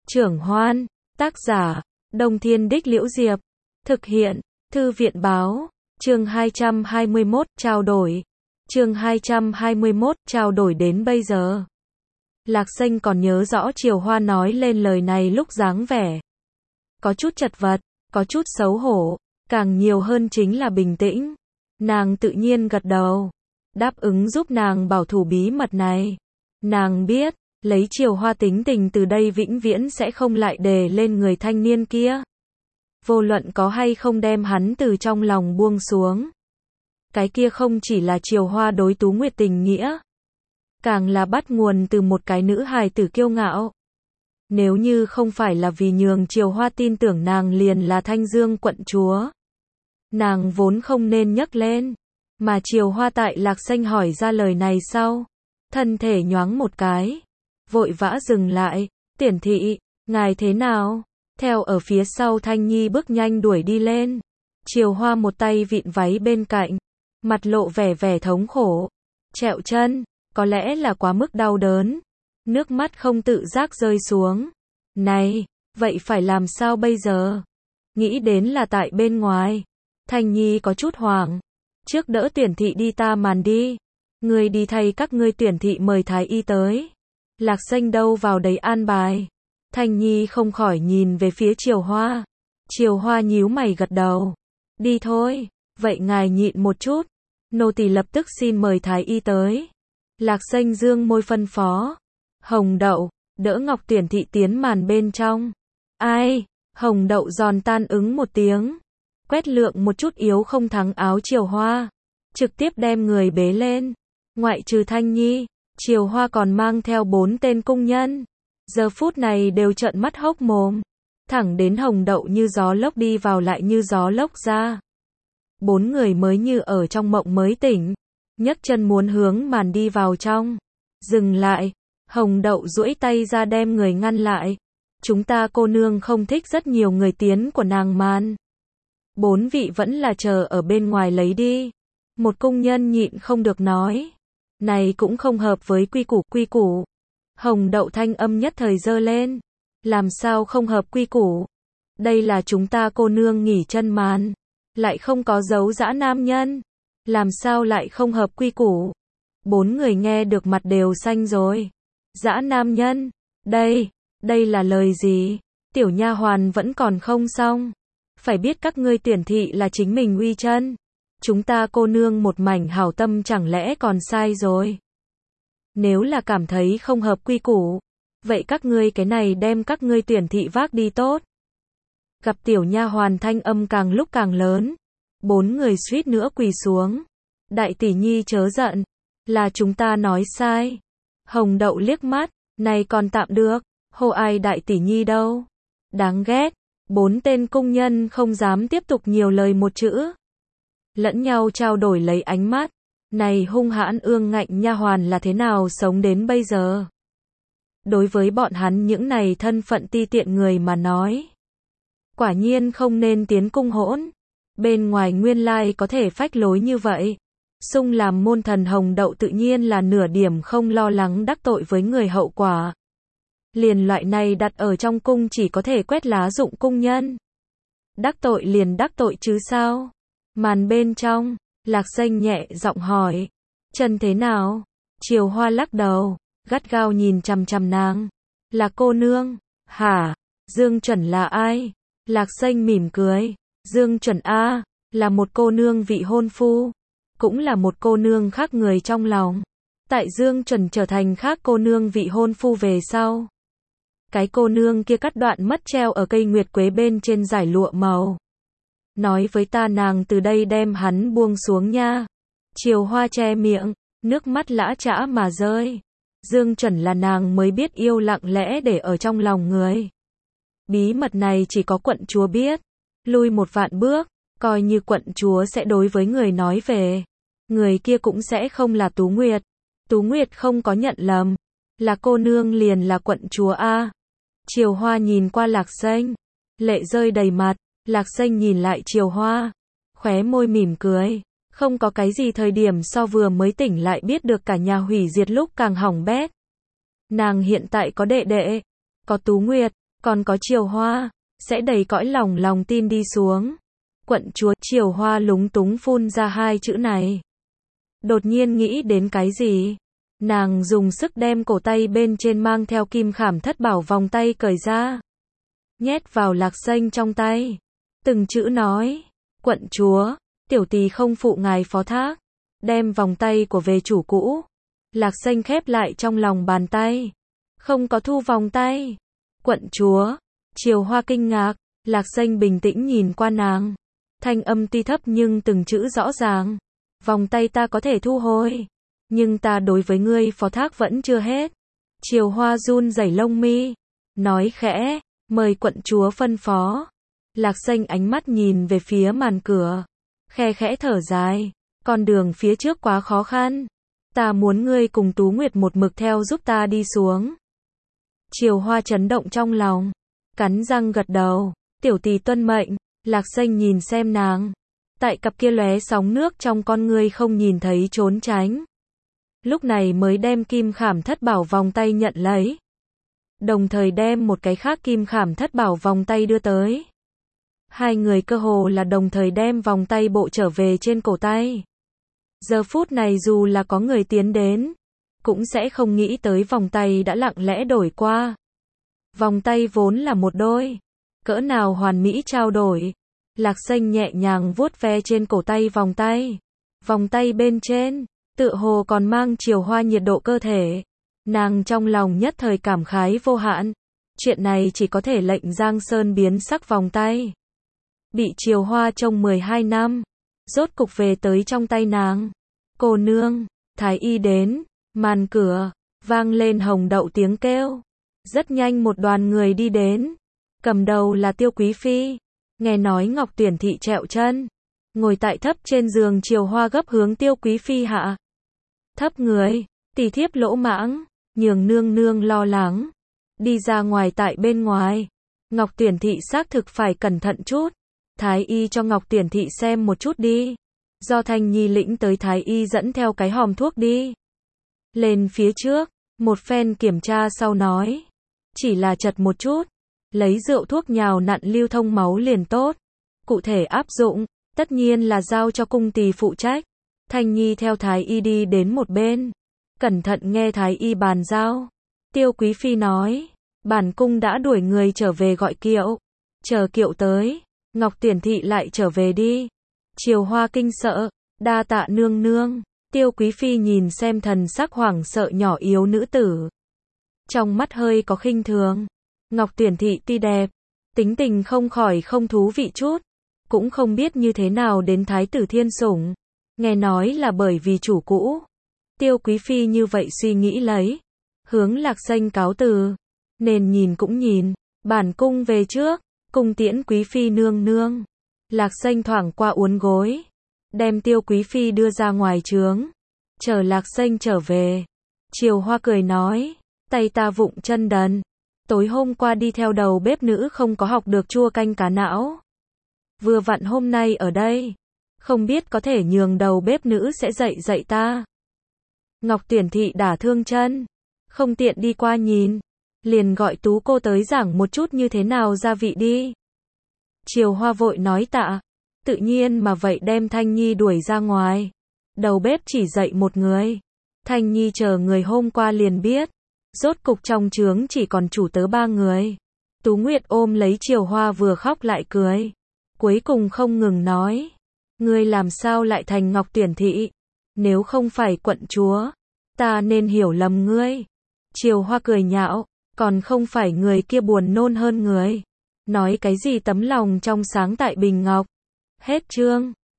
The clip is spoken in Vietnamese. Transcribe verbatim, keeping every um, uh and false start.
Trưởng Hoan, tác giả, Đông Thiên Đích Liễu Diệp, thực hiện, Thư viện Báo, chương hai trăm hai mươi mốt, trao đổi, chương hai trăm hai mươi mốt, trao đổi đến bây giờ. Lạc Xanh còn nhớ rõ Triều Hoa nói lên lời này lúc dáng vẻ. Có chút chật vật, có chút xấu hổ, càng nhiều hơn chính là bình tĩnh. Nàng tự nhiên gật đầu, đáp ứng giúp nàng bảo thủ bí mật này. Nàng biết, lấy Triều Hoa tính tình từ đây vĩnh viễn sẽ không lại đề lên người thanh niên kia. Vô luận có hay không đem hắn từ trong lòng buông xuống. Cái kia không chỉ là Triều Hoa đối Tú Nguyệt tình nghĩa, càng là bắt nguồn từ một cái nữ hài tử kiêu ngạo. Nếu như không phải là vì nhường Triều Hoa tin tưởng nàng liền là Thanh Dương quận chúa, nàng vốn không nên nhắc lên. Mà Triều Hoa tại Lạc Xanh hỏi ra lời này sau, thân thể nhoáng một cái, vội vã dừng lại. Tiển thị, ngài thế nào? Theo ở phía sau Thanh Nhi bước nhanh đuổi đi lên. Triều Hoa một tay vịn váy bên cạnh, mặt lộ vẻ vẻ thống khổ, trẹo chân, có lẽ là quá mức đau đớn, nước mắt không tự giác rơi xuống. Này, vậy phải làm sao bây giờ? Nghĩ đến là tại bên ngoài, Thanh Nhi có chút hoảng. Trước đỡ Tuyển thị đi ta màn đi, người đi thay các ngươi Tuyển thị mời thái y tới. Lạc Xanh đâu vào đấy an bài. Thanh Nhi không khỏi nhìn về phía Triều Hoa. Triều Hoa nhíu mày gật đầu. Đi thôi, vậy ngài nhịn một chút, nô tỳ lập tức xin mời thái y tới. Lạc Xanh dương môi phân phó. Hồng Đậu, đỡ Ngọc Tuyển thị tiến màn bên trong. Ai? Hồng Đậu giòn tan ứng một tiếng, quét lượng một chút yếu không thắng áo Triều Hoa, trực tiếp đem người bế lên. Ngoại trừ Thanh Nhi, Triều Hoa còn mang theo bốn tên cung nhân, giờ phút này đều trợn mắt hốc mồm. Thẳng đến Hồng Đậu như gió lốc đi vào lại như gió lốc ra. Bốn người mới như ở trong mộng mới tỉnh, nhấc chân muốn hướng màn đi vào trong. Dừng lại, Hồng Đậu duỗi tay ra đem người ngăn lại. Chúng ta cô nương không thích rất nhiều người tiến của nàng màn. Bốn vị vẫn là chờ ở bên ngoài lấy đi. Một cung nhân nhịn không được nói. Này cũng không hợp với quy củ quy củ. Hồng Đậu thanh âm nhất thời dơ lên. Làm sao không hợp quy củ? Đây là chúng ta cô nương nghỉ chân màn, lại không có dấu dã nam nhân. Làm sao lại không hợp quy củ? Bốn người nghe được mặt đều xanh rồi. Dã nam nhân? Đây, đây là lời gì? Tiểu nha hoàn vẫn còn không xong. Phải biết các ngươi Tuyển thị là chính mình uy chân. Chúng ta cô nương một mảnh hảo tâm chẳng lẽ còn sai rồi? Nếu là cảm thấy không hợp quy củ, vậy các ngươi cái này đem các ngươi Tuyển thị vác đi tốt. Gặp tiểu nha hoàn thanh âm càng lúc càng lớn, bốn người suýt nữa quỳ xuống. Đại tỷ nhi chớ giận, là chúng ta nói sai. Hồng Đậu liếc mắt, này còn tạm được, hô ai đại tỷ nhi đâu. Đáng ghét, bốn tên cung nhân không dám tiếp tục nhiều lời một chữ. Lẫn nhau trao đổi lấy ánh mắt, này hung hãn ương ngạnh nha hoàn là thế nào sống đến bây giờ. Đối với bọn hắn những này thân phận ti tiện người mà nói, quả nhiên không nên tiến cung hỗn. Bên ngoài nguyên lai có thể phách lối như vậy. Xung làm môn thần Hồng Đậu tự nhiên là nửa điểm không lo lắng đắc tội với người hậu quả. Liền loại này đặt ở trong cung chỉ có thể quét lá dụng cung nhân. Đắc tội liền đắc tội chứ sao? Màn bên trong, Lạc Xanh nhẹ giọng hỏi. Chân thế nào? Triều Hoa lắc đầu, gắt gao nhìn chằm chằm nàng. Là cô nương. Hả? Dương Chuẩn là ai? Lạc Xanh mỉm cười. Dương Chuẩn A, là một cô nương vị hôn phu, cũng là một cô nương khác người trong lòng. Tại Dương Chuẩn trở thành khác cô nương vị hôn phu về sau, cái cô nương kia cắt đoạn mất treo ở cây nguyệt quế bên trên dải lụa màu. Nói với ta nàng từ đây đem hắn buông xuống nha. Triều Hoa che miệng, nước mắt lã chã mà rơi. Dương Chuẩn là nàng mới biết yêu lặng lẽ để ở trong lòng người. Bí mật này chỉ có quận chúa biết. Lui một vạn bước, coi như quận chúa sẽ đối với người nói về. Người kia cũng sẽ không là Tú Nguyệt. Tú Nguyệt không có nhận lầm. Là cô nương liền là quận chúa A. Triều Hoa nhìn qua Lạc Xanh, lệ rơi đầy mặt. Lạc Xanh nhìn lại Triều Hoa, khóe môi mỉm cười. Không có cái gì thời điểm so vừa mới tỉnh lại biết được cả nhà hủy diệt lúc càng hỏng bét. Nàng hiện tại có đệ đệ, có Tú Nguyệt, còn có Triều Hoa, sẽ đầy cõi lòng lòng tin đi xuống. Quận chúa, Triều Hoa lúng túng phun ra hai chữ này. Đột nhiên nghĩ đến cái gì? Nàng dùng sức đem cổ tay bên trên mang theo kim khảm thất bảo vòng tay cởi ra. Nhét vào Lạc Xanh trong tay. Từng chữ nói, quận chúa, tiểu tỳ không phụ ngài phó thác. Đem vòng tay của về chủ cũ. Lạc Xanh khép lại trong lòng bàn tay. Không có thu vòng tay. Quận chúa, Triều Hoa kinh ngạc, Lạc Xanh bình tĩnh nhìn qua nàng. Thanh âm tuy thấp nhưng từng chữ rõ ràng. Vòng tay ta có thể thu hồi, nhưng ta đối với ngươi phó thác vẫn chưa hết. Triều Hoa run rẩy lông mi, nói khẽ, mời quận chúa phân phó. Lạc Xanh ánh mắt nhìn về phía màn cửa, khe khẽ thở dài, con đường phía trước quá khó khăn. Ta muốn ngươi cùng Tú Nguyệt một mực theo giúp ta đi xuống. Triều Hoa chấn động trong lòng, cắn răng gật đầu, tiểu tỳ tuân mệnh. Lạc Xanh nhìn xem nàng, tại cặp kia lóe sóng nước trong con ngươi không nhìn thấy trốn tránh. Lúc này mới đem kim khảm thất bảo vòng tay nhận lấy. Đồng thời đem một cái khác kim khảm thất bảo vòng tay đưa tới. Hai người cơ hồ là đồng thời đem vòng tay bộ trở về trên cổ tay. Giờ phút này dù là có người tiến đến, cũng sẽ không nghĩ tới vòng tay đã lặng lẽ đổi qua. Vòng tay vốn là một đôi. Cỡ nào hoàn mỹ trao đổi. Lạc Xanh nhẹ nhàng vuốt ve trên cổ tay vòng tay. Vòng tay bên trên, tựa hồ còn mang Triều Hoa nhiệt độ cơ thể. Nàng trong lòng nhất thời cảm khái vô hạn. Chuyện này chỉ có thể lệnh Giang Sơn biến sắc vòng tay. Bị Triều Hoa trông mười hai năm, rốt cục về tới trong tay nàng. Cô nương, thái y đến, màn cửa, vang lên hồng đậu tiếng kêu. Rất nhanh một đoàn người đi đến. Cầm đầu là Tiêu Quý Phi. Nghe nói Ngọc Tuyển Thị trẹo chân, ngồi tại thấp trên giường. Triều Hoa gấp hướng Tiêu Quý Phi hạ thấp người, tỳ thiếp lỗ mãng, nhường nương nương lo lắng. Đi ra ngoài tại bên ngoài, Ngọc Tuyển Thị xác thực phải cẩn thận chút. Thái y cho Ngọc Tuyển Thị xem một chút đi. Do Thanh Nhi lĩnh tới thái y dẫn theo cái hòm thuốc đi. Lên phía trước, một phen kiểm tra sau nói, chỉ là chật một chút. Lấy rượu thuốc nhào nặn lưu thông máu liền tốt. Cụ thể áp dụng, tất nhiên là giao cho cung tỳ phụ trách. Thanh Nhi theo thái y đi đến một bên, cẩn thận nghe thái y bàn giao. Tiêu Quý Phi nói, bản cung đã đuổi người trở về gọi kiệu. Chờ kiệu tới, Ngọc Tuyển Thị lại trở về đi. Triều Hoa kinh sợ, đa tạ nương nương. Tiêu Quý Phi nhìn xem thần sắc hoảng sợ nhỏ yếu nữ tử, trong mắt hơi có khinh thường. Ngọc Tuyển Thị tuy đẹp, tính tình không khỏi không thú vị chút, cũng không biết như thế nào đến thái tử thiên sủng. Nghe nói là bởi vì chủ cũ. Tiêu Quý Phi như vậy suy nghĩ lấy, hướng Lạc Xanh cáo từ. Nên nhìn cũng nhìn, bản cung về trước, cung tiễn Quý Phi nương nương. Lạc Xanh thoảng qua uốn gối, đem Tiêu Quý Phi đưa ra ngoài trướng. Chờ Lạc Xanh trở về, Triều Hoa cười nói, tay ta vụng chân đần. Tối hôm qua đi theo đầu bếp nữ không có học được chua canh cá não. Vừa vặn hôm nay ở đây, không biết có thể nhường đầu bếp nữ sẽ dạy dạy ta. Ngọc Tuyển Thị đả thương chân, không tiện đi qua nhìn, liền gọi Tú cô tới giảng một chút như thế nào gia vị đi. Triều Hoa vội nói tạ, tự nhiên mà vậy đem Thanh Nhi đuổi ra ngoài. Đầu bếp chỉ dạy một người. Thanh Nhi chờ người hôm qua liền biết. Rốt cục trong trướng chỉ còn chủ tớ ba người. Tú Nguyệt ôm lấy Triều Hoa vừa khóc lại cười. Cuối cùng không ngừng nói, ngươi làm sao lại thành Ngọc Tuyển Thị? Nếu không phải quận chúa, ta nên hiểu lầm ngươi. Triều Hoa cười nhạo, còn không phải người kia buồn nôn hơn người. Nói cái gì tấm lòng trong sáng tại bình ngọc. Hết chương.